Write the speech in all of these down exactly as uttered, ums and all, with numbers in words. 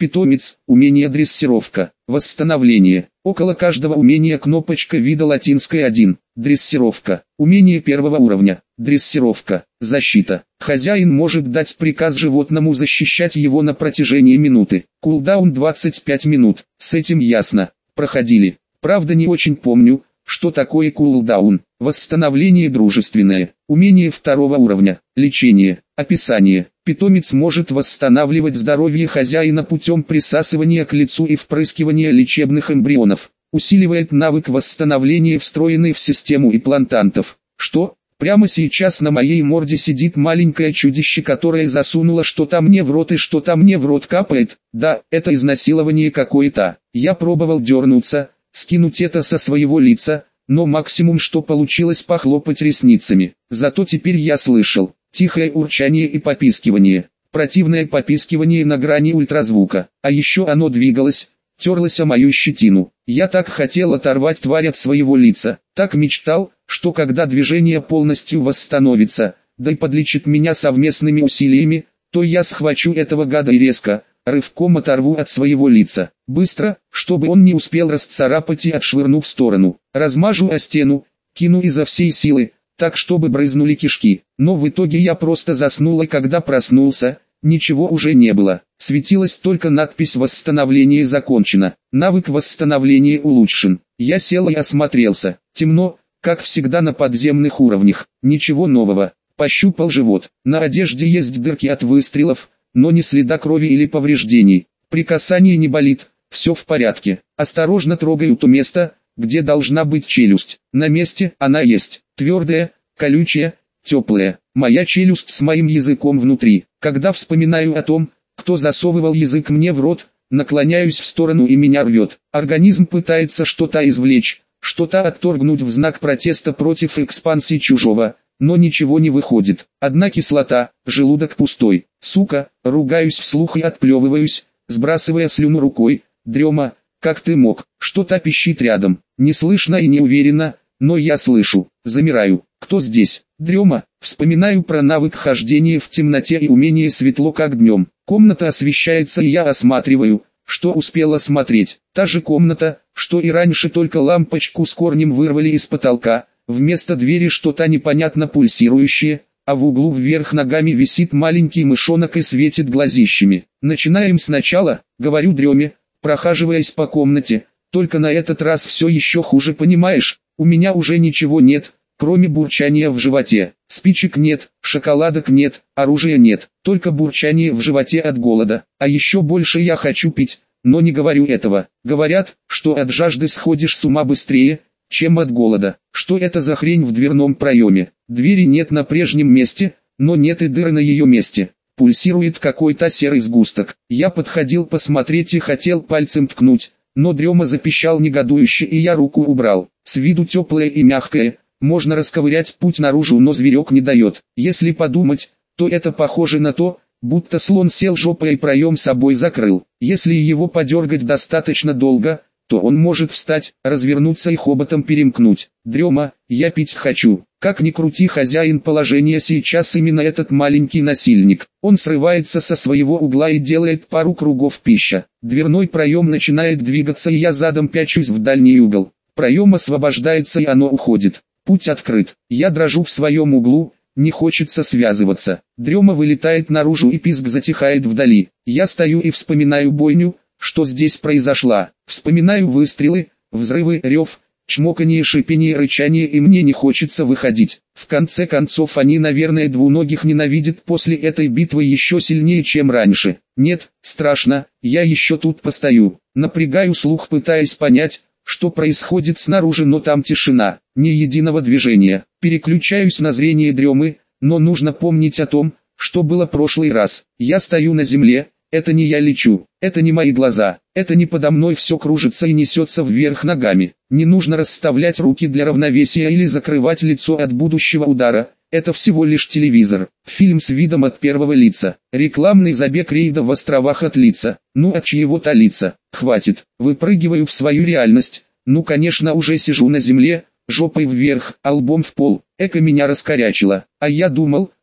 Питомец, умение дрессировка, восстановление. Около каждого умения кнопочка вида латинской один. Дрессировка. Умение первого уровня. Дрессировка. Защита. Хозяин может дать приказ животному защищать его на протяжении минуты. Кулдаун двадцать пять минут. С этим ясно. Проходили. Правда, не очень помню, что такое кулдаун. Восстановление дружественное. Умение второго уровня. Лечение. Описание. Питомец может восстанавливать здоровье хозяина путем присасывания к лицу и впрыскивания лечебных эмбрионов. Усиливает навык восстановления, встроенный в систему имплантантов. Что? Прямо сейчас на моей морде сидит маленькое чудище, которое засунуло что-то мне в рот и что-то мне в рот капает. Да, это изнасилование какое-то. Я пробовал дернуться, скинуть это со своего лица, но максимум что получилось похлопать ресницами. Зато теперь я слышал тихое урчание и попискивание. Противное попискивание на грани ультразвука. А еще оно двигалось, терлось о мою щетину. Я так хотел оторвать тварь от своего лица, так мечтал, что когда движение полностью восстановится, да и подлечит меня совместными усилиями, то я схвачу этого гада и резко, рывком оторву от своего лица. Быстро, чтобы он не успел расцарапать и отшвырну в сторону. Размажу о стену, кину изо всей силы, так чтобы брызнули кишки. Но в итоге я просто заснул, и когда проснулся, ничего уже не было. Светилась только надпись «Восстановление закончено». Навык восстановления улучшен. Я сел и осмотрелся. Темно, как всегда на подземных уровнях. Ничего нового. Пощупал живот. На одежде есть дырки от выстрелов, но ни следа крови или повреждений. При касании не болит, все в порядке. Осторожно трогаю то место, где должна быть челюсть. На месте она есть. Твердая, колючая, теплая. Моя челюсть с моим языком внутри. Когда вспоминаю о том, кто засовывал язык мне в рот, наклоняюсь в сторону и меня рвет. Организм пытается что-то извлечь, что-то отторгнуть в знак протеста против экспансии чужого, но ничего не выходит. Одна кислота, желудок пустой. Сука, ругаюсь вслух и отплевываюсь, сбрасывая слюну рукой. Дрема, как ты мог? Что-то пищит рядом. Не слышно и не уверенно, но я слышу. Замираю. Кто здесь? Дрема. Вспоминаю про навык хождения в темноте и умение светло как днем. Комната освещается, и я осматриваю, что успел осмотреть. Та же комната, что и раньше, только лампочку с корнем вырвали из потолка. Вместо двери что-то непонятно пульсирующее, а в углу вверх ногами висит маленький мышонок и светит глазищами. Начинаем сначала, говорю Дреме, прохаживаясь по комнате. Только на этот раз все еще хуже, понимаешь? У меня уже ничего нет, кроме бурчания в животе. Спичек нет, шоколадок нет, оружия нет, только бурчание в животе от голода. А еще больше я хочу пить, но не говорю этого. Говорят, что от жажды сходишь с ума быстрее, чем от голода. Что это за хрень в дверном проеме? Двери нет на прежнем месте, но нет и дыры на ее месте. Пульсирует какой-то серый сгусток. Я подходил посмотреть и хотел пальцем ткнуть, но Дрема запищал негодующе, и я руку убрал. С виду теплое и мягкое, можно расковырять путь наружу, но зверек не дает. Если подумать, то это похоже на то, будто слон сел жопой и проем собой закрыл. Если его подергать достаточно долго, то он может встать, развернуться и хоботом перемкнуть. Дрема, я пить хочу. Как ни крути, хозяин положения сейчас именно этот маленький насильник. Он срывается со своего угла и делает пару кругов пища. Дверной проем начинает двигаться, и я задом пячусь в дальний угол. Проем освобождается, и оно уходит. Путь открыт. Я дрожу в своем углу, не хочется связываться. Дрема вылетает наружу, и писк затихает вдали. Я стою и вспоминаю бойню, что здесь произошла. Вспоминаю выстрелы, взрывы, рев, чмоканье, шипение, рычание, и мне не хочется выходить. В конце концов, они, наверное, двуногих ненавидят после этой битвы еще сильнее, чем раньше. Нет, страшно, я еще тут постою. Напрягаю слух, пытаясь понять, что происходит снаружи, но там тишина, ни единого движения. Переключаюсь на зрение Дремы, но нужно помнить о том, что было прошлый раз. Я стою на земле. Это не я лечу, это не мои глаза, это не подо мной все кружится и несется вверх ногами. Не нужно расставлять руки для равновесия или закрывать лицо от будущего удара, это всего лишь телевизор. Фильм с видом от первого лица, рекламный забег рейда в островах от лица, ну от чьего-то лица. Хватит, выпрыгиваю в свою реальность, ну конечно уже сижу на земле, жопой вверх, а лбом в пол. Эко меня раскорячило, а я думал,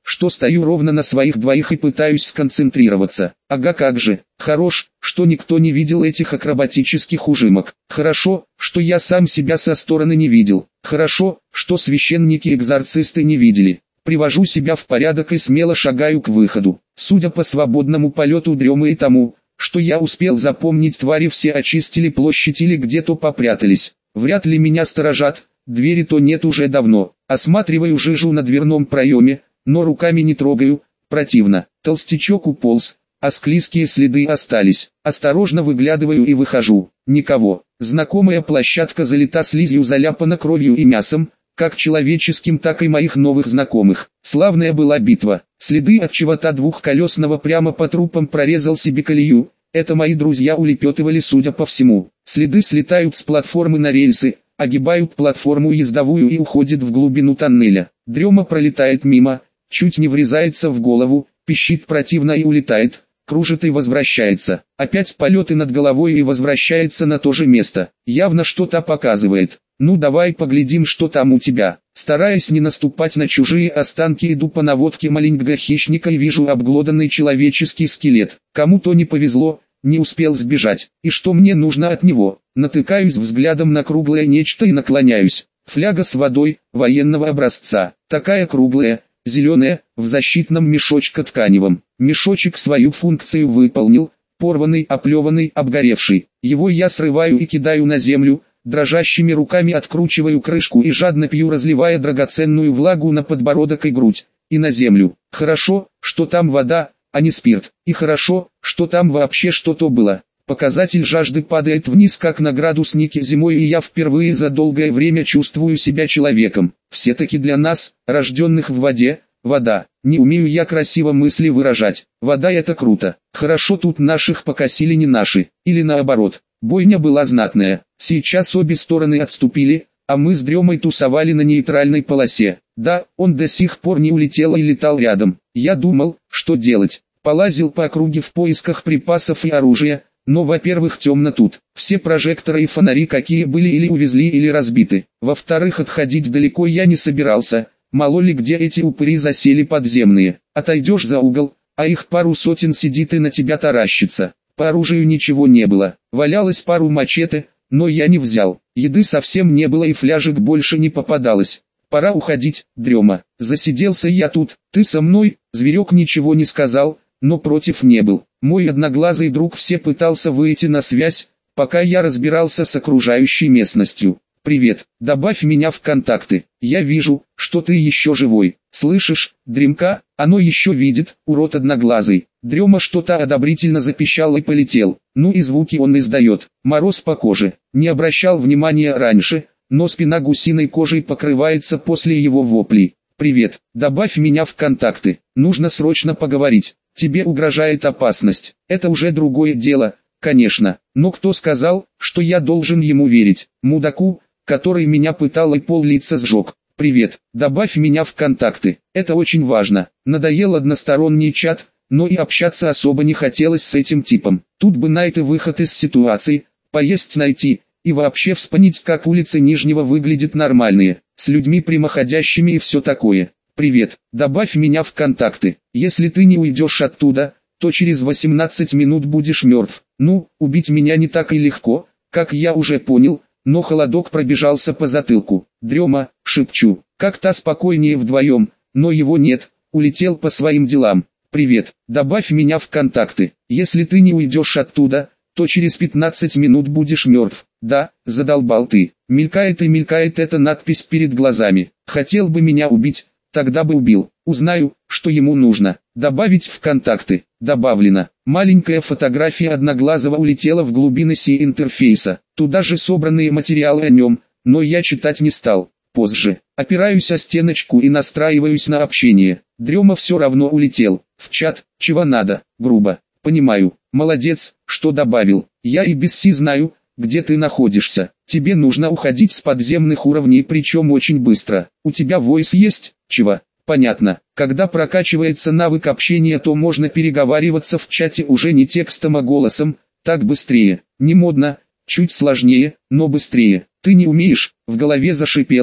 что стою ровно на своих двоих и пытаюсь сконцентрироваться. Ага, как же, хорош, что никто не видел этих акробатических ужимок. Хорошо, что я сам себя со стороны не видел. Хорошо, что священники-экзорцисты не видели. Привожу себя в порядок и смело шагаю к выходу. Судя по свободному полету дремы и тому, что я успел запомнить, твари все очистили площадь или где-то попрятались. Вряд ли меня сторожат, двери-то нет уже давно. Осматриваю жижу на дверном проеме, но руками не трогаю, противно. Толстячок уполз, а склизкие следы остались. Осторожно выглядываю и выхожу. Никого. Знакомая площадка залита слизью, заляпана кровью и мясом, как человеческим, так и моих новых знакомых. Славная была битва. Следы от чего-то двухколесного прямо по трупам прорезал себе колею. Это мои друзья улепетывали, судя по всему. Следы слетают с платформы на рельсы, огибают платформу ездовую и уходят в глубину тоннеля. Дрема пролетает мимо, чуть не врезается в голову, пищит противно и улетает, кружит и возвращается. Опять полеты над головой и возвращается на то же место. Явно что-то показывает. Ну давай поглядим, что там у тебя. Стараясь не наступать на чужие останки, иду по наводке маленького хищника и вижу обглоданный человеческий скелет. Кому-то не повезло, не успел сбежать. И что мне нужно от него? Натыкаюсь взглядом на круглое нечто и наклоняюсь. Фляга с водой, военного образца. Такая круглая, зеленая, в защитном мешочке тканевом. Мешочек свою функцию выполнил, порванный, оплеванный, обгоревший. Его я срываю и кидаю на землю. Дрожащими руками откручиваю крышку и жадно пью, разливая драгоценную влагу на подбородок и грудь, и на землю. Хорошо, что там вода, а не спирт. И хорошо, что там вообще что-то было. Показатель жажды падает вниз как на градуснике зимой, и я впервые за долгое время чувствую себя человеком. Все-таки для нас, рожденных в воде, вода. Не умею я красиво мысли выражать. Вода — это круто. Хорошо, тут наших покосили не наши. Или наоборот. Бойня была знатная. Сейчас обе стороны отступили, а мы с Дремой тусовали на нейтральной полосе. Да, он до сих пор не улетел и летал рядом. Я думал, что делать. Полазил по округе в поисках припасов и оружия, но, во-первых, темно тут. Все прожекторы и фонари какие были или увезли, или разбиты. Во-вторых, отходить далеко я не собирался. Мало ли где эти упыри засели подземные. Отойдешь за угол, а их пару сотен сидит и на тебя таращится. По оружию ничего не было. Валялось пару мачете, но я не взял. Еды совсем не было и фляжек больше не попадалось. Пора уходить, Дрема. Засиделся я тут. Ты со мной? Зверек ничего не сказал, но против не был. Мой одноглазый друг все пытался выйти на связь, пока я разбирался с окружающей местностью. Привет, добавь меня в контакты. Я вижу, что ты еще живой. Слышишь, Дремка? Оно еще видит, урод одноглазый. Дрема что-то одобрительно запищал и полетел. Ну и звуки он издает. Мороз по коже. Не обращал внимания раньше, но спина гусиной кожей покрывается после его воплей. Привет, добавь меня в контакты. Нужно срочно поговорить. Тебе угрожает опасность. Это уже другое дело, конечно. Но кто сказал, что я должен ему верить? Мудаку, который меня пытал и пол-лица сжег. Привет, добавь меня в контакты. Это очень важно. Надоел односторонний чат, но и общаться особо не хотелось с этим типом. Тут бы найти выход из ситуации, поесть найти, и вообще вспомнить, как улицы Нижнего выглядят нормальные, с людьми прямоходящими и все такое. Привет, добавь меня в контакты. Если ты не уйдешь оттуда, то через восемнадцать минут будешь мертв. Ну, убить меня не так и легко, как я уже понял, но холодок пробежался по затылку. Дрема, шепчу, как-то спокойнее вдвоем, но его нет, улетел по своим делам. Привет, добавь меня в контакты. Если ты не уйдешь оттуда, то через пятнадцать минут будешь мертв. Да, задолбал ты. Мелькает и мелькает эта надпись перед глазами. Хотел бы меня убить, тогда бы убил. Узнаю, что ему нужно. Добавить в контакты. Добавлено. Маленькая фотография одноглазого улетела в глубины си-интерфейса. Туда же собранные материалы о нем, но я читать не стал. Позже. Опираюсь о стеночку и настраиваюсь на общение. Дрема все равно улетел. В чат, чего надо, грубо. Понимаю. Молодец, что добавил. Я и без си знаю, где ты находишься. Тебе нужно уходить с подземных уровней, причем очень быстро. У тебя войс есть? Чего? Понятно. Когда прокачивается навык общения, то можно переговариваться в чате уже не текстом, а голосом. Так быстрее. Не модно, чуть сложнее, но быстрее. Ты не умеешь? В голове зашипело,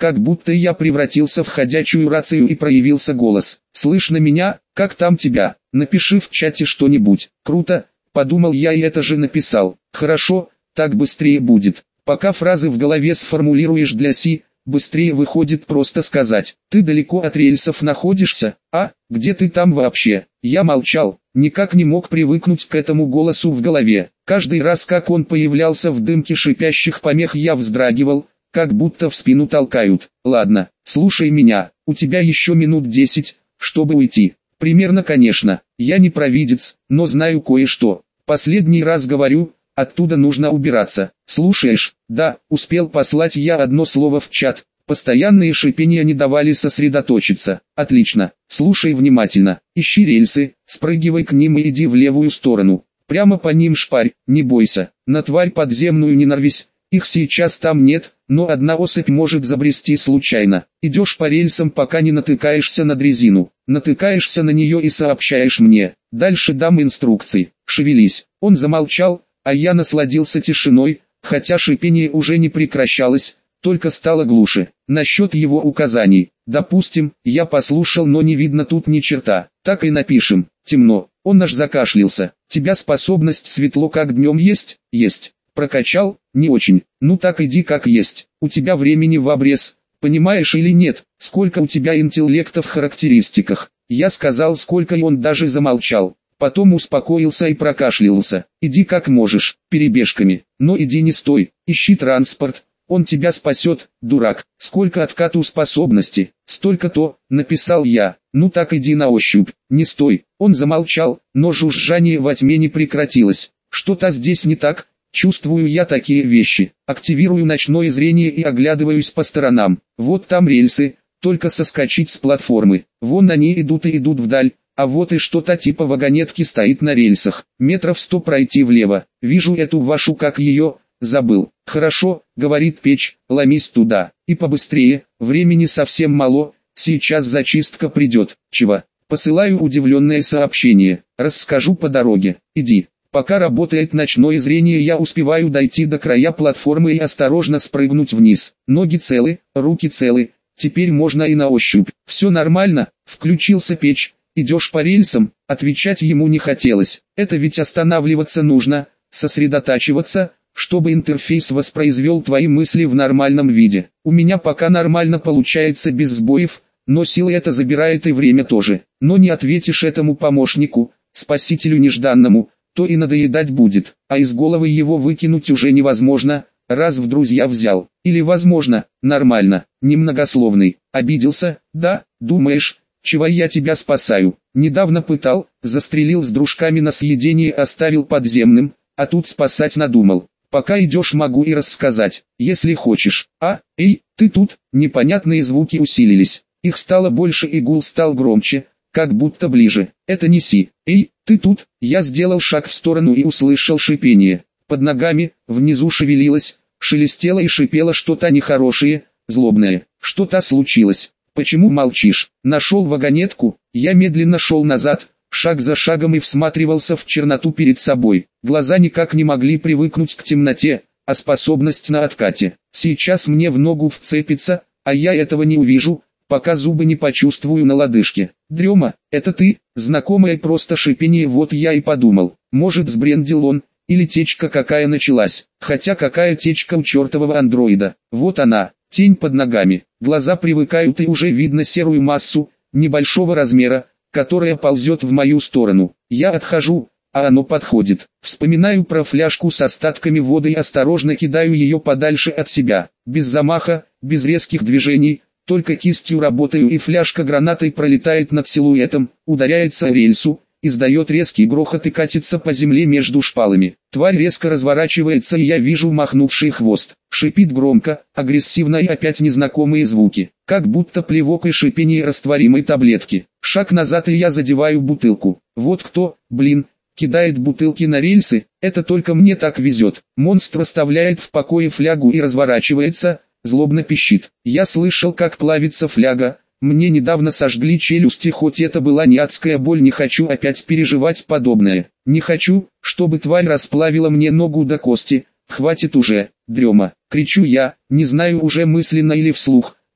как будто я превратился в ходячую рацию и проявился голос. «Слышно меня? Как там тебя? Напиши в чате что-нибудь». «Круто», подумал я, и это же написал. «Хорошо, так быстрее будет». Пока фразы в голове сформулируешь для Си, быстрее выходит просто сказать. «Ты далеко от рельсов находишься? А, где ты там вообще?» Я молчал, никак не мог привыкнуть к этому голосу в голове. Каждый раз, как он появлялся в дымке шипящих помех, я вздрагивал, как будто в спину толкают. «Ладно, слушай меня, у тебя еще минут десять, чтобы уйти». Примерно, конечно, я не провидец, но знаю кое-что. Последний раз говорю, оттуда нужно убираться. Слушаешь? Да, успел послать я одно слово в чат. Постоянные шипения не давали сосредоточиться. Отлично, слушай внимательно. Ищи рельсы, спрыгивай к ним и иди в левую сторону. Прямо по ним шпарь, не бойся. На тварь подземную не нарвись. Их сейчас там нет, но одна особь может забрести случайно. Идешь по рельсам, пока не натыкаешься на дрезину. Натыкаешься на нее и сообщаешь мне. Дальше дам инструкции. Шевелись. Он замолчал, а я насладился тишиной, хотя шипение уже не прекращалось, только стало глуше. Насчет его указаний. Допустим, я послушал, но не видно тут ни черта. Так и напишем. Темно. Он аж закашлялся. Тебя способность светло как днем есть? Есть. Прокачал? Не очень. Ну так иди как есть. У тебя времени в обрез. Понимаешь или нет, сколько у тебя интеллекта в характеристиках? Я сказал сколько, и он даже замолчал. Потом успокоился и прокашлялся. Иди как можешь, перебежками. Но иди не стой, ищи транспорт. Он тебя спасет, дурак. Сколько откату способности? Столько-то, написал я. Ну так иди на ощупь. Не стой. Он замолчал, но жужжание во тьме не прекратилось. Что-то здесь не так. Чувствую я такие вещи. Активирую ночное зрение и оглядываюсь по сторонам. Вот там рельсы, только соскочить с платформы. Вон они идут и идут вдаль, а вот и что-то типа вагонетки стоит на рельсах. Метров сто пройти влево. Вижу эту вашу, как ее, забыл. Хорошо, говорит печь, ломись туда. И побыстрее, времени совсем мало, сейчас зачистка придет. Чего? Посылаю удивленное сообщение. Расскажу по дороге. Иди. Пока работает ночное зрение, я успеваю дойти до края платформы и осторожно спрыгнуть вниз. Ноги целы, руки целы, теперь можно и на ощупь. Все нормально, включился печь, идешь по рельсам, отвечать ему не хотелось. Это ведь останавливаться нужно, сосредотачиваться, чтобы интерфейс воспроизвел твои мысли в нормальном виде. У меня пока нормально получается без сбоев, но силы это забирает и время тоже. Но не ответишь этому помощнику, спасителю нежданному, то и надоедать будет, а из головы его выкинуть уже невозможно, раз в друзья взял. Или возможно, нормально, немногословный. Обиделся? Да, думаешь, чего я тебя спасаю? Недавно пытал, застрелил с дружками на съедение, оставил подземным, а тут спасать надумал. Пока идешь, могу и рассказать, если хочешь. А, эй, ты тут? Непонятные звуки усилились. Их стало больше и гул стал громче, как будто ближе. Это не Си. Эй, ты тут? Я сделал шаг в сторону и услышал шипение. Под ногами, внизу шевелилось, шелестело и шипело что-то нехорошее, злобное. Что-то случилось. Почему молчишь? Нашел вагонетку? Я медленно шел назад, шаг за шагом, и всматривался в черноту перед собой. Глаза никак не могли привыкнуть к темноте, а способность на откате. Сейчас мне в ногу вцепится, а я этого не увижу, пока зубы не почувствую на лодыжке. Дрема, это ты? Знакомое просто шипение, вот я и подумал. Может, сбрендил он, или течка какая началась. Хотя какая течка у чертового андроида. Вот она, тень под ногами. Глаза привыкают, и уже видно серую массу, небольшого размера, которая ползет в мою сторону. Я отхожу, а оно подходит. Вспоминаю про фляжку с остатками воды и осторожно кидаю ее подальше от себя. Без замаха, без резких движений. Только кистью работаю, и фляжка гранатой пролетает над силуэтом, ударяется о рельсу, издает резкий грохот и катится по земле между шпалами. Тварь резко разворачивается, и я вижу махнувший хвост. Шипит громко, агрессивно, и опять незнакомые звуки, как будто плевок и шипение растворимой таблетки. Шаг назад, и я задеваю бутылку. Вот кто, блин, кидает бутылки на рельсы, это только мне так везет. Монстр оставляет в покое флягу и разворачивается, злобно пищит. Я слышал, как плавится фляга. Мне недавно сожгли челюсти, хоть это была не адская боль, не хочу опять переживать подобное. Не хочу, чтобы тварь расплавила мне ногу до кости. Хватит уже, Дрема. Кричу я, не знаю уже мысленно или вслух.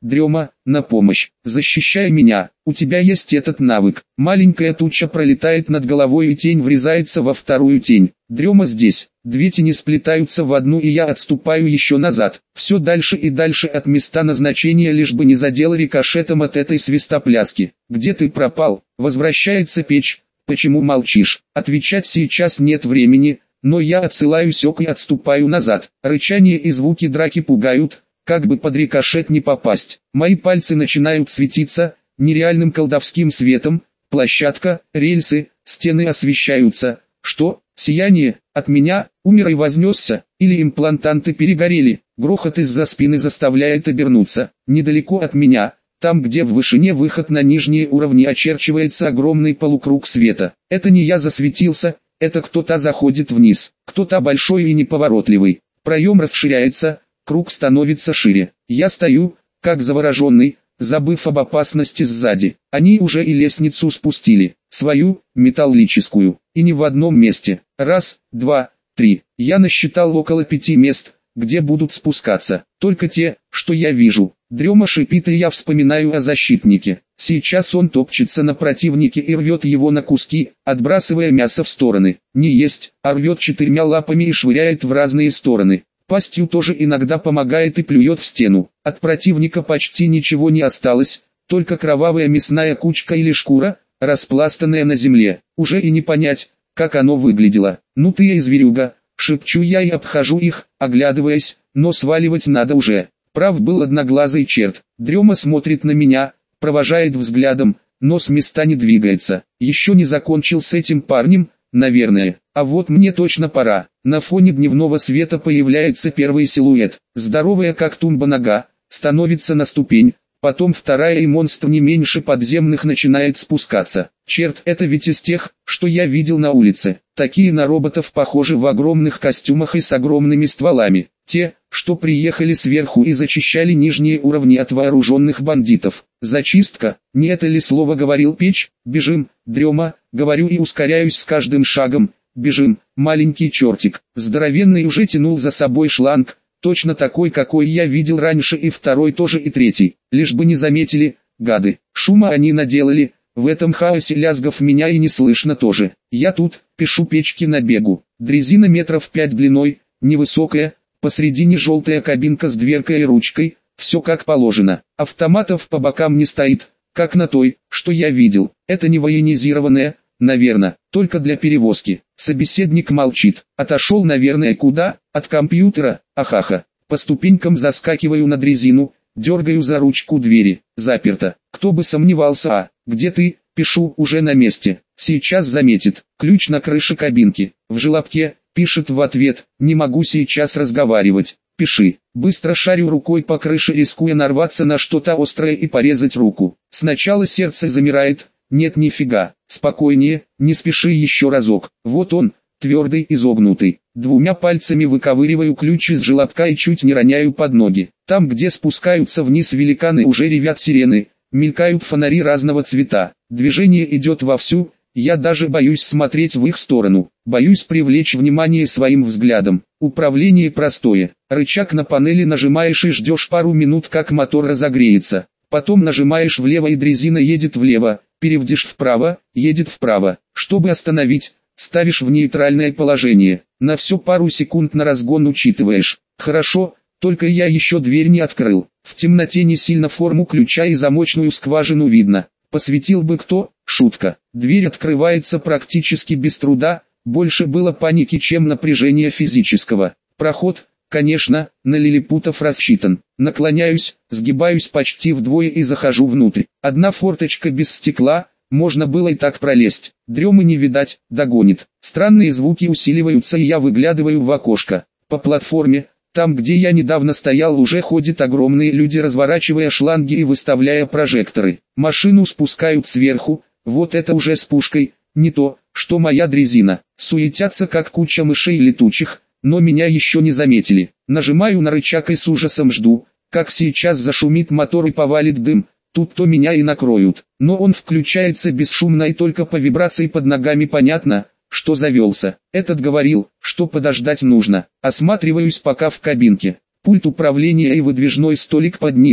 Дрема, на помощь, защищай меня, у тебя есть этот навык. Маленькая туча пролетает над головой и тень врезается во вторую тень. Дрема здесь, две тени сплетаются в одну и я отступаю еще назад. Все дальше и дальше от места назначения, лишь бы не задел рикошетом от этой свистопляски. Где ты пропал? Возвращается Печь. Почему молчишь? Отвечать сейчас нет времени, но я отсылаюсь ок и отступаю назад. Рычание и звуки драки пугают, как бы под рикошет не попасть. Мои пальцы начинают светиться нереальным колдовским светом, площадка, рельсы, стены освещаются. Что? Сияние? От меня? Умер и вознесся? Или имплантанты перегорели? Грохот из-за спины заставляет обернуться. Недалеко от меня, там где в вышине выход на нижние уровни, очерчивается огромный полукруг света. Это не я засветился, это кто-то заходит вниз. Кто-то большой и неповоротливый. Проем расширяется, круг становится шире. Я стою, как завороженный, забыв об опасности сзади. Они уже и лестницу спустили, свою, металлическую, и не в одном месте. Раз, два, три. Я насчитал около пяти мест, где будут спускаться. Только те, что я вижу. Дрема шипит, и я вспоминаю о защитнике. Сейчас он топчется на противнике и рвет его на куски, отбрасывая мясо в стороны. Не есть, а рвет четырьмя лапами и швыряет в разные стороны. Пастью тоже иногда помогает и плюет в стену. От противника почти ничего не осталось, только кровавая мясная кучка или шкура, распластанная на земле. Уже и не понять, как оно выглядело. Ну ты и зверюга, шепчу я и обхожу их, оглядываясь, но сваливать надо уже. Прав был одноглазый черт. Дрема смотрит на меня, провожает взглядом, но с места не двигается. Еще не закончил с этим парнем, наверное. А вот мне точно пора. На фоне дневного света появляется первый силуэт. Здоровая как тумба нога, становится на ступень, потом вторая, и монстр не меньше подземных начинает спускаться. Черт, это ведь из тех, что я видел на улице. Такие на роботов похожи в огромных костюмах и с огромными стволами. Те, что приехали сверху и зачищали нижние уровни от вооруженных бандитов. Зачистка, не это ли слово говорил Печь? Бежим, Дрема, говорю и ускоряюсь с каждым шагом. Бежим, маленький чертик. Здоровенный уже тянул за собой шланг, точно такой, какой я видел раньше, и второй тоже, и третий. Лишь бы не заметили, гады. Шума они наделали, в этом хаосе лязгов меня и не слышно тоже. Я тут, пишу Печке на бегу. Дрезина метров пять длиной, невысокая, посредине желтая кабинка с дверкой и ручкой, все как положено. Автоматов по бокам не стоит, как на той, что я видел. Это не военизированная, наверное, только для перевозки. Собеседник молчит. Отошел, наверное, куда? От компьютера, ахаха. По ступенькам заскакиваю на дрезину, дергаю за ручку двери. Заперто. Кто бы сомневался. А, где ты? Пишу, уже на месте. Сейчас заметит. Ключ на крыше кабинки. В желобке. Пишет в ответ. Не могу сейчас разговаривать. Пиши. Быстро шарю рукой по крыше, рискуя нарваться на что-то острое и порезать руку. Сначала сердце замирает. Нет, нифига. Спокойнее, не спеши еще разок. Вот он, твердый, изогнутый. Двумя пальцами выковыриваю ключ из желобка и чуть не роняю под ноги. Там, где спускаются вниз великаны, уже ревят сирены, мелькают фонари разного цвета. Движение идет вовсю, я даже боюсь смотреть в их сторону. Боюсь привлечь внимание своим взглядом. Управление простое. Рычаг на панели нажимаешь и ждешь пару минут, как мотор разогреется. Потом нажимаешь влево, и дрезина едет влево. Переводишь вправо, едет вправо. Чтобы остановить, ставишь в нейтральное положение. На все пару секунд на разгон учитываешь. Хорошо, только я еще дверь не открыл. В темноте не сильно форму ключа и замочную скважину видно. Посветил бы кто? Шутка. Дверь открывается практически без труда, больше было паники, чем напряжения физического. Проход, конечно, на лилипутов рассчитан. Наклоняюсь, сгибаюсь почти вдвое и захожу внутрь. Одна форточка без стекла, можно было и так пролезть. Дремы не видать, догонит. Странные звуки усиливаются, и я выглядываю в окошко. По платформе, там где я недавно стоял, уже ходят огромные люди, разворачивая шланги и выставляя прожекторы. Машину спускают сверху, вот это уже с пушкой, не то, что моя дрезина. Суетятся как куча мышей летучих, но меня еще не заметили. Нажимаю на рычаг и с ужасом жду, как сейчас зашумит мотор и повалит дым. Тут-то меня и накроют. Но он включается бесшумно, и только по вибрации под ногами понятно, что завелся. Этот говорил, что подождать нужно. Осматриваюсь пока в кабинке. Пульт управления и выдвижной столик под ним.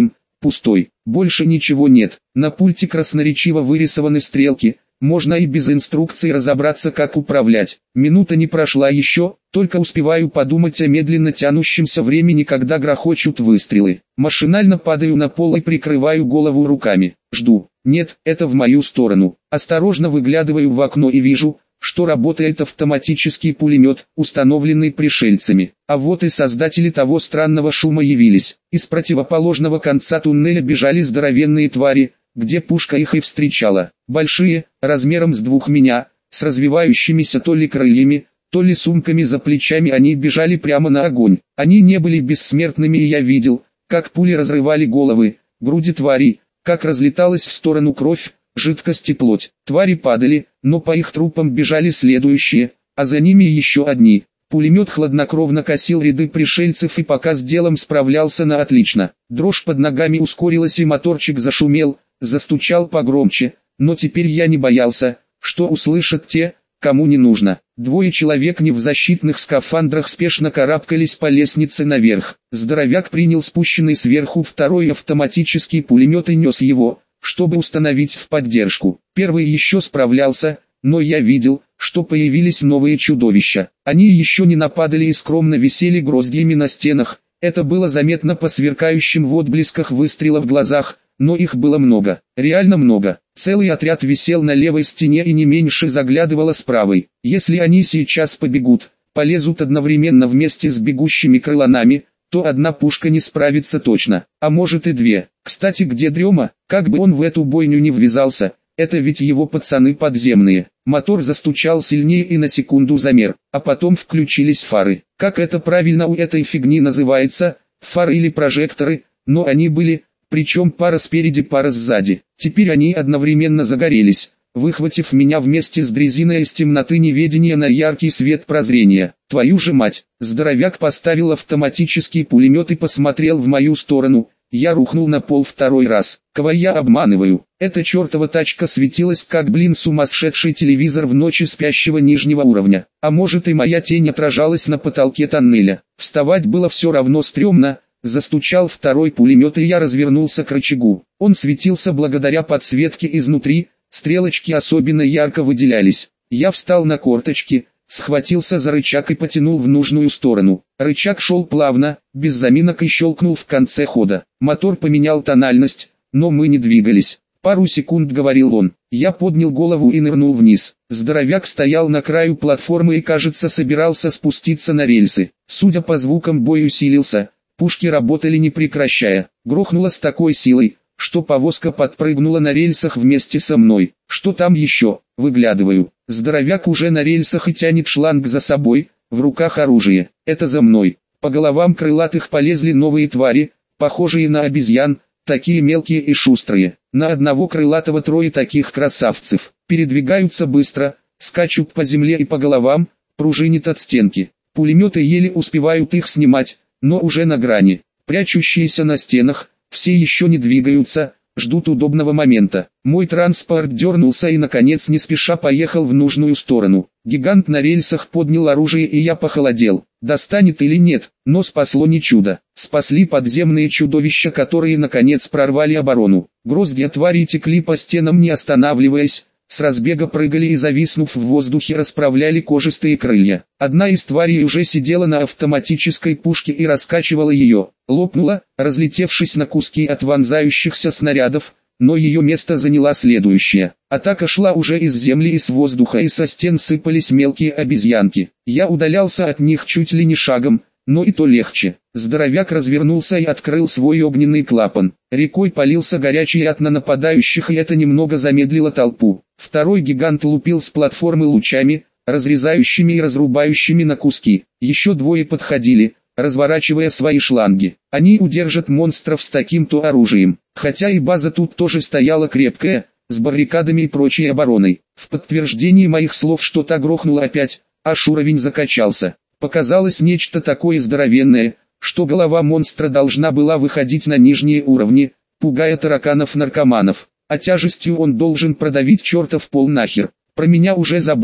Пустой. Больше ничего нет. На пульте красноречиво вырисованы стрелки. Можно и без инструкции разобраться, как управлять. Минута не прошла еще, только успеваю подумать о медленно тянущемся времени, когда грохочут выстрелы. Машинально падаю на пол и прикрываю голову руками. Жду. Нет, это в мою сторону. Осторожно выглядываю в окно и вижу, что работает автоматический пулемет, установленный пришельцами. А вот и создатели того странного шума явились. Из противоположного конца туннеля бежали здоровенные твари, где пушка их и встречала. Большие, размером с двух меня, с развивающимися то ли крыльями, то ли сумками за плечами, они бежали прямо на огонь. Они не были бессмертными, и я видел, как пули разрывали головы, груди тварей, как разлеталась в сторону кровь, жидкость и плоть. Твари падали, но по их трупам бежали следующие, а за ними еще одни. Пулемет хладнокровно косил ряды пришельцев и пока с делом справлялся на отлично. Дрожь под ногами ускорилась и моторчик зашумел, застучал погромче, но теперь я не боялся, что услышат те, кому не нужно. Двое человек не в защитных скафандрах спешно карабкались по лестнице наверх. Здоровяк принял спущенный сверху второй автоматический пулемет и нес его, чтобы установить в поддержку. Первый еще справлялся, но я видел, что появились новые чудовища. Они еще не нападали и скромно висели гроздьями на стенах. Это было заметно по сверкающим в отблесках выстрела в глазах, но их было много, реально много. Целый отряд висел на левой стене и не меньше заглядывало с правой. Если они сейчас побегут, полезут одновременно вместе с бегущими крыланами, то одна пушка не справится точно, а может и две. Кстати, где Дрема? Как бы он в эту бойню не ввязался, это ведь его пацаны подземные. Мотор застучал сильнее и на секунду замер, а потом включились фары. Как это правильно у этой фигни называется, фары или прожекторы, но они были, причем пара спереди, пара сзади. Теперь они одновременно загорелись, выхватив меня вместе с дрезиной из темноты неведения на яркий свет прозрения. Твою же мать! Здоровяк поставил автоматический пулемет и посмотрел в мою сторону. Я рухнул на пол второй раз. Кого я обманываю? Эта чертова тачка светилась как, блин, сумасшедший телевизор в ночи спящего нижнего уровня. А может и моя тень отражалась на потолке тоннеля. Вставать было все равно стрёмно. Застучал второй пулемет и я развернулся к рычагу. Он светился благодаря подсветке изнутри, стрелочки особенно ярко выделялись. Я встал на корточки, схватился за рычаг и потянул в нужную сторону. Рычаг шел плавно, без заминок и щелкнул в конце хода. Мотор поменял тональность, но мы не двигались. Пару секунд говорил он. Я поднял голову и нырнул вниз. Здоровяк стоял на краю платформы и, кажется, собирался спуститься на рельсы. Судя по звукам, бой усилился. Пушки работали не прекращая. Грохнуло с такой силой, что повозка подпрыгнула на рельсах вместе со мной. Что там еще? Выглядываю. Здоровяк уже на рельсах и тянет шланг за собой, в руках оружие. Это за мной. По головам крылатых полезли новые твари, похожие на обезьян, такие мелкие и шустрые. На одного крылатого трое таких красавцев. Передвигаются быстро, скачут по земле и по головам, пружинят от стенки. Пулеметы еле успевают их снимать, но уже на грани. Прячущиеся на стенах, все еще не двигаются, ждут удобного момента. Мой транспорт дернулся и наконец не спеша поехал в нужную сторону. Гигант на рельсах поднял оружие и я похолодел. Достанет или нет, но спасло не чудо. Спасли подземные чудовища, которые наконец прорвали оборону. Гроздья тварей текли по стенам не останавливаясь, с разбега прыгали и, зависнув в воздухе, расправляли кожистые крылья. Одна из тварей уже сидела на автоматической пушке и раскачивала ее. Лопнула, разлетевшись на куски от вонзающихся снарядов, но ее место заняла следующая. Атака шла уже из земли и с воздуха, и со стен сыпались мелкие обезьянки. Я удалялся от них чуть ли не шагом, но и то легче. Здоровяк развернулся и открыл свой огненный клапан. Рекой полился горячий яд на нападающих, и это немного замедлило толпу. Второй гигант лупил с платформы лучами, разрезающими и разрубающими на куски. Еще двое подходили, разворачивая свои шланги. Они удержат монстров с таким-то оружием. Хотя и база тут тоже стояла крепкая, с баррикадами и прочей обороной. В подтверждении моих слов что-то грохнуло опять, аж уровень закачался. Показалось нечто такое здоровенное, что голова монстра должна была выходить на нижние уровни, пугая тараканов-наркоманов. А тяжестью он должен продавить чертов пол нахер. Про меня уже забыли,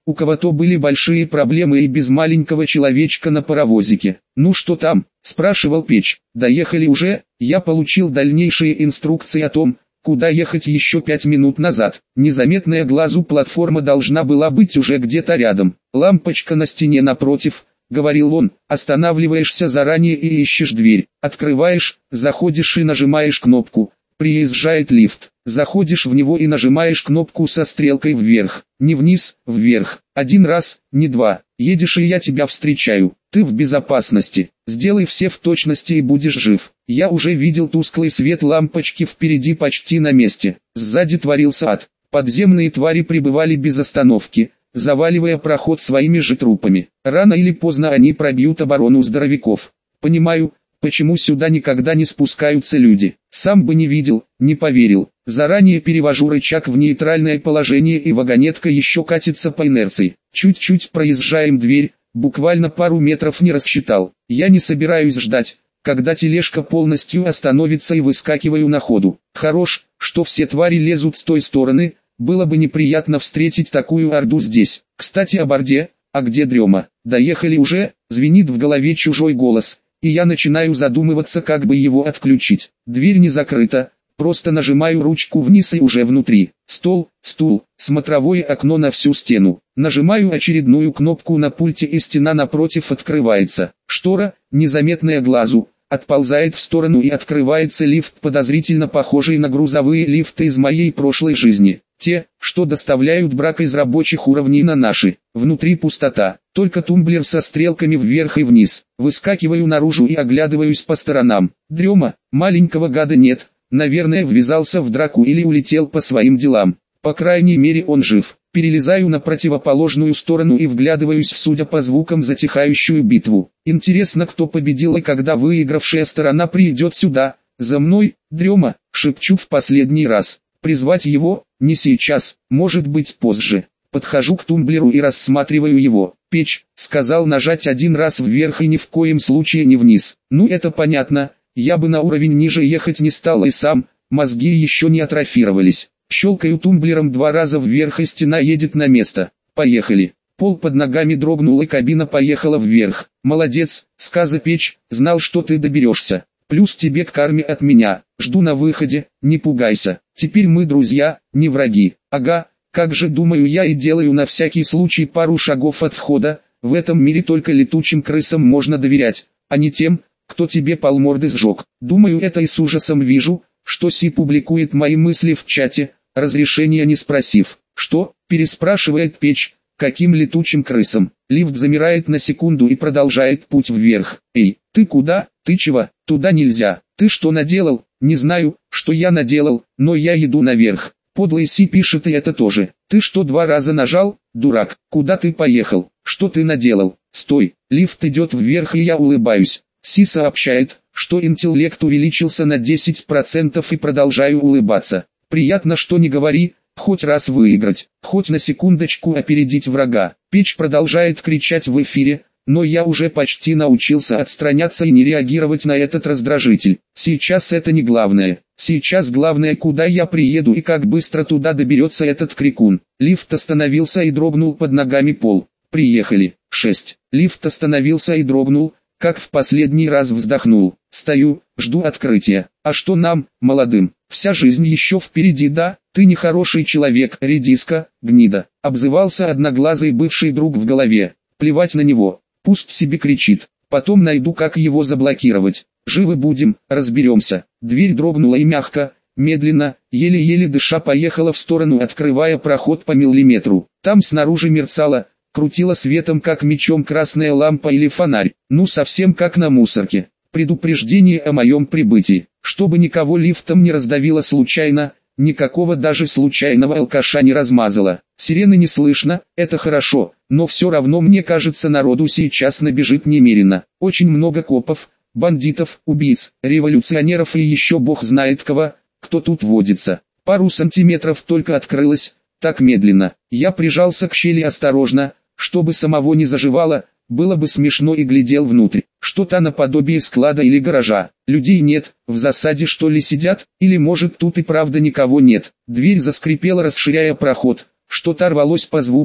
у кого-то были большие проблемы и без маленького человечка на паровозике. «Ну что там?» – спрашивал Печь. «Доехали уже?» Я получил дальнейшие инструкции о том, куда ехать еще пять минут назад. Незаметная глазу платформа должна была быть уже где-то рядом. «Лампочка на стене напротив», — говорил он, — «останавливаешься заранее и ищешь дверь. Открываешь, заходишь и нажимаешь кнопку. Приезжает лифт. Заходишь в него и нажимаешь кнопку со стрелкой вверх. Не вниз, вверх. Один раз, не два. Едешь и я тебя встречаю. Ты в безопасности. Сделай все в точности и будешь жив». Я уже видел тусклый свет лампочки впереди почти на месте. Сзади творился ад. Подземные твари пребывали без остановки, заваливая проход своими же трупами. Рано или поздно они пробьют оборону здоровяков. Понимаю, почему сюда никогда не спускаются люди. Сам бы не видел, не поверил. Заранее перевожу рычаг в нейтральное положение, и вагонетка еще катится по инерции. Чуть-чуть проезжаем дверь, буквально пару метров не рассчитал. Я не собираюсь ждать, когда тележка полностью остановится, и выскакиваю на ходу. Хорош, что все твари лезут с той стороны, было бы неприятно встретить такую орду здесь. Кстати, об орде, а где Дрема? Доехали уже, звенит в голове чужой голос, и я начинаю задумываться, как бы его отключить. Дверь не закрыта, просто нажимаю ручку вниз и уже внутри. Стол, стул, смотровое окно на всю стену. Нажимаю очередную кнопку на пульте, и стена напротив открывается. Штора, незаметная глазу, отползает в сторону, и открывается лифт, подозрительно похожий на грузовые лифты из моей прошлой жизни. Те, что доставляют брак из рабочих уровней на наши. Внутри пустота, только тумблер со стрелками вверх и вниз. Выскакиваю наружу и оглядываюсь по сторонам. Дрема, маленького гада нет, наверное ввязался в драку или улетел по своим делам. По крайней мере он жив. Перелезаю на противоположную сторону и вглядываюсь в, судя по звукам, затихающую битву. Интересно, кто победил и когда выигравшая сторона придет сюда. «За мной, Дрема!» — шепчу в последний раз. Призвать его? Не сейчас, может быть позже. Подхожу к тумблеру и рассматриваю его. «Печь», — сказал нажать один раз вверх и ни в коем случае не вниз. Ну это понятно, я бы на уровень ниже ехать не стал и сам, мозги еще не атрофировались. Щелкаю тумблером два раза вверх, и стена едет на место. Поехали. Пол под ногами дрогнул, и кабина поехала вверх. «Молодец, сказа Печь, знал, что ты доберешься. Плюс тебе к карме от меня. Жду на выходе, не пугайся. Теперь мы друзья, не враги». Ага, как же, думаю я, и делаю на всякий случай пару шагов от входа. В этом мире только летучим крысам можно доверять, а не тем, кто тебе полморды сжег. Думаю это и с ужасом вижу, что Си публикует мои мысли в чате, разрешения не спросив. «Что?» – переспрашивает Печь. «Каким летучим крысам?» Лифт замирает на секунду и продолжает путь вверх. «Эй, ты куда? Ты чего? Туда нельзя. Ты что наделал?» «Не знаю, что я наделал, но я иду наверх». Подлый Си пишет и это тоже. «Ты что, два раза нажал, дурак? Куда ты поехал? Что ты наделал?» «Стой!» Лифт идет вверх, и я улыбаюсь. Си сообщает, что интеллект увеличился на десять процентов, и продолжаю улыбаться. Приятно, что не говори, хоть раз выиграть, хоть на секундочку опередить врага. Печь продолжает кричать в эфире, но я уже почти научился отстраняться и не реагировать на этот раздражитель. Сейчас это не главное. Сейчас главное, куда я приеду и как быстро туда доберется этот крикун. Лифт остановился и дрогнул под ногами пол. Приехали. шесть. Лифт остановился и дрогнул, как в последний раз вздохнул. Стою, жду открытия. А что нам, молодым? Вся жизнь еще впереди, да? Ты нехороший человек, редиска, гнида. Обзывался одноглазый бывший друг в голове. Плевать на него. Пусть себе кричит. Потом найду, как его заблокировать. Живы будем, разберемся. Дверь дрогнула и мягко, медленно, еле-еле дыша поехала в сторону, открывая проход по миллиметру. Там снаружи мерцала, крутила светом как мечом красная лампа или фонарь. Ну совсем как на мусорке. Предупреждение о моем прибытии. Чтобы никого лифтом не раздавило случайно, никакого даже случайного алкаша не размазало. Сирены не слышно, это хорошо, но все равно мне кажется, народу сейчас набежит немерено. Очень много копов, бандитов, убийц, революционеров и еще бог знает кого, кто тут водится. Пару сантиметров только открылось, так медленно. Я прижался к щели осторожно, чтобы самого не заживало. Было бы смешно, и глядел внутрь. Что-то наподобие склада или гаража. Людей нет, в засаде что ли сидят, или может тут и правда никого нет. Дверь заскрипела, расширяя проход. Что-то рвалось по звуку,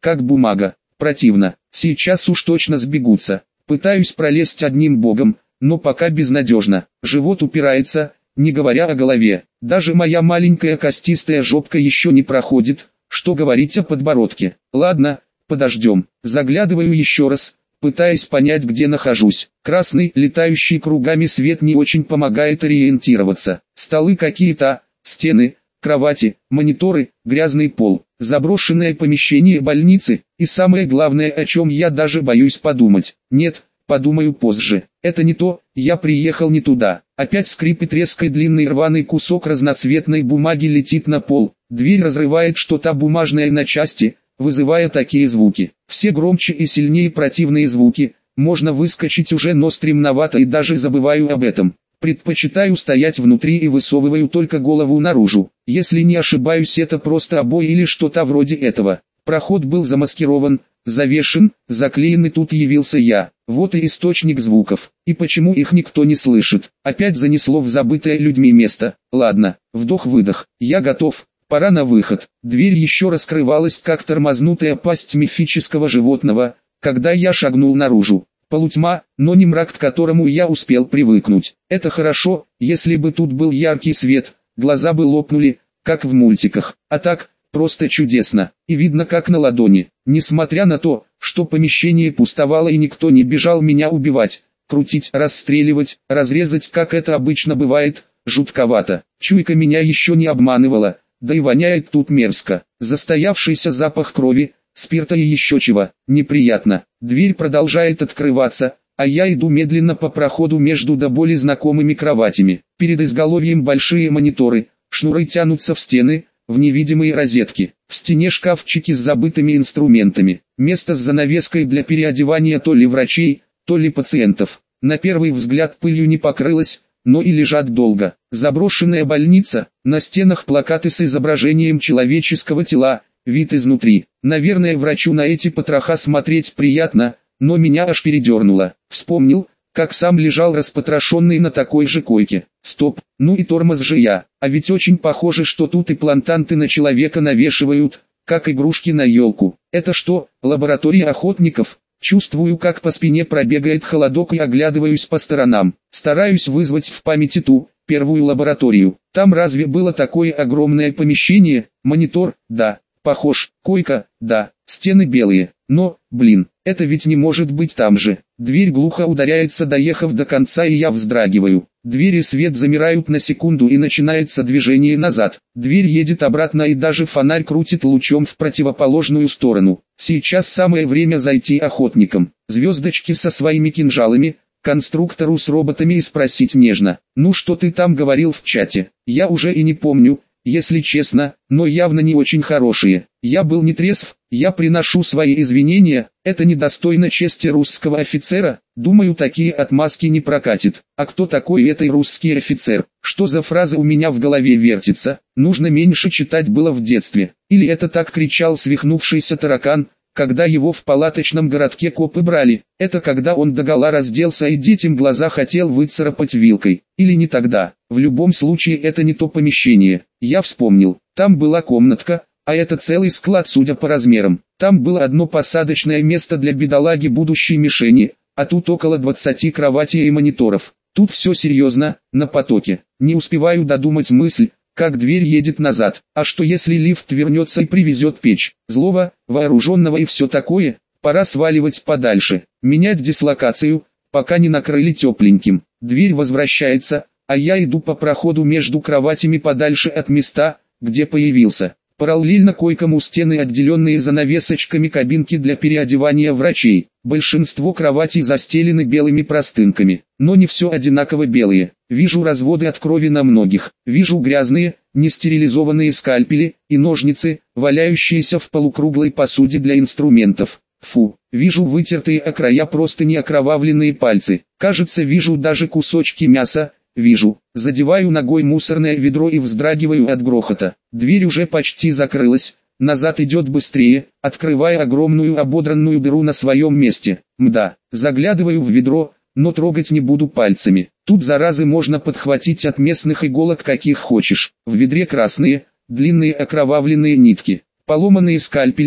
как бумага. Противно. Сейчас уж точно сбегутся. Пытаюсь пролезть одним богом, но пока безнадежно. Живот упирается, не говоря о голове. Даже моя маленькая костистая жопка еще не проходит, что говорить о подбородке. Ладно, подождем. Заглядываю еще раз, пытаясь понять, где нахожусь. Красный, летающий кругами свет не очень помогает ориентироваться. Столы какие-то, стены, кровати, мониторы, грязный пол, заброшенное помещение больницы, и самое главное, о чем я даже боюсь подумать. Нет, подумаю позже. Это не то, я приехал не туда. Опять скрип и треск, и длинный рваный кусок разноцветной бумаги летит на пол. Дверь разрывает что-то бумажное на части, вызывая такие звуки. Все громче и сильнее противные звуки. Можно выскочить уже, но стремновато, и даже забываю об этом. Предпочитаю стоять внутри и высовываю только голову наружу. Если не ошибаюсь, это просто обои или что-то вроде этого. Проход был замаскирован, завешен, заклеен, и тут явился я. Вот и источник звуков. И почему их никто не слышит? Опять занесло в забытое людьми место. Ладно, вдох-выдох. Я готов. Пора на выход. Дверь еще раскрывалась, как тормознутая пасть мифического животного, когда я шагнул наружу. Полутьма, но не мрак, к которому я успел привыкнуть. Это хорошо, если бы тут был яркий свет, глаза бы лопнули, как в мультиках. А так, просто чудесно, и видно как на ладони. Несмотря на то, что помещение пустовало и никто не бежал меня убивать, крутить, расстреливать, разрезать, как это обычно бывает, жутковато. Чуйка меня еще не обманывала, да и воняет тут мерзко. Застоявшийся запах крови, спирта и еще чего, неприятно. Дверь продолжает открываться, а я иду медленно по проходу между до боли знакомыми кроватями. Перед изголовьем большие мониторы, шнуры тянутся в стены, в невидимые розетки. В стене шкафчики с забытыми инструментами. Место с занавеской для переодевания то ли врачей, то ли пациентов. На первый взгляд пылью не покрылась, но и лежат долго. Заброшенная больница, на стенах плакаты с изображением человеческого тела, вид изнутри. Наверное, врачу на эти потроха смотреть приятно, но меня аж передернуло. Вспомнил, как сам лежал распотрошенный на такой же койке. Стоп, ну и тормоз же я. А ведь очень похоже, что тут имплантанты на человека навешивают, как игрушки на елку. Это что, лаборатория охотников? Чувствую, как по спине пробегает холодок, и оглядываюсь по сторонам. Стараюсь вызвать в памяти ту, первую лабораторию. Там разве было такое огромное помещение? Монитор, да. Похож, койка, да. Стены белые. Но, блин, это ведь не может быть там же. Дверь глухо ударяется, доехав до конца, и я вздрагиваю. Дверь и свет замирают на секунду, и начинается движение назад. Дверь едет обратно, и даже фонарь крутит лучом в противоположную сторону. Сейчас самое время зайти охотникам. Звездочки со своими кинжалами, конструктору с роботами, и спросить нежно: «Ну что ты там говорил в чате?» Я уже и не помню, если честно, но явно не очень хорошие. Я был не трезв, я приношу свои извинения, это недостойно чести русского офицера, думаю, такие отмазки не прокатит. А кто такой этот русский офицер? Что за фраза у меня в голове вертится? Нужно меньше читать было в детстве. Или это так кричал свихнувшийся таракан, когда его в палаточном городке копы брали? Это когда он догола разделся и детям глаза хотел выцарапать вилкой. Или не тогда? В любом случае, это не то помещение. Я вспомнил, там была комнатка, а это целый склад, судя по размерам. Там было одно посадочное место для бедолаги, будущей мишени, а тут около двадцати кроватей и мониторов. Тут все серьезно, на потоке. Не успеваю додумать мысль, как дверь едет назад. А что если лифт вернется и привезет печь? Злого, вооруженного и все такое? Пора сваливать подальше, менять дислокацию, пока не накрыли тепленьким. Дверь возвращается, а я иду по проходу между кроватями подальше от места, где появился. Параллельно койкам у стены отделенные занавесочками кабинки для переодевания врачей. Большинство кроватей застелены белыми простынками, но не все одинаково белые. Вижу разводы от крови на многих. Вижу грязные, нестерилизованные скальпели и ножницы, валяющиеся в полукруглой посуде для инструментов. Фу, вижу вытертые о края простыни окровавленные пальцы. Кажется, вижу даже кусочки мяса. Вижу, задеваю ногой мусорное ведро и вздрагиваю от грохота. Дверь уже почти закрылась, назад идет быстрее, открывая огромную ободранную дыру на своем месте. Мда, заглядываю в ведро, но трогать не буду пальцами. Тут заразы можно подхватить от местных иголок каких хочешь. В ведре красные, длинные окровавленные нитки, поломанные скальпели,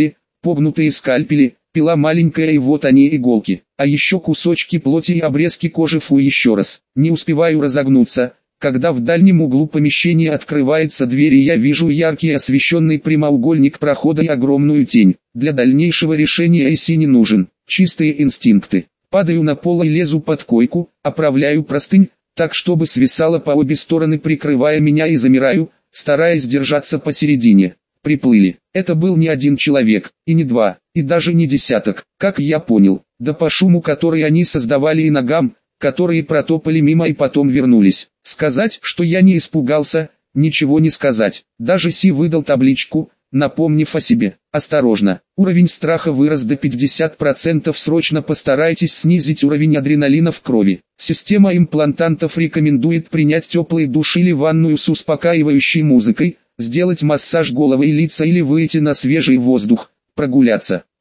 погнутые скальпели, пила маленькая и вот они иголки, а еще кусочки плоти и обрезки кожи. Фу, еще раз. Не успеваю разогнуться, когда в дальнем углу помещения открывается дверь и я вижу яркий освещенный прямоугольник прохода и огромную тень. Для дальнейшего решения Эйси не нужен. Чистые инстинкты. Падаю на пол и лезу под койку, оправляю простынь, так чтобы свисала по обе стороны, прикрывая меня, и замираю, стараясь держаться посередине. Приплыли. Это был не один человек, и не два, и даже не десяток, как я понял, да по шуму, который они создавали, и ногам, которые протопали мимо и потом вернулись. Сказать, что я не испугался, ничего не сказать. Даже Си выдал табличку, напомнив о себе. Осторожно, уровень страха вырос до пятидесяти процентов, срочно постарайтесь снизить уровень адреналина в крови. Система имплантантов рекомендует принять теплый душ или ванную с успокаивающей музыкой, сделать массаж головы и лица или выйти на свежий воздух, прогуляться.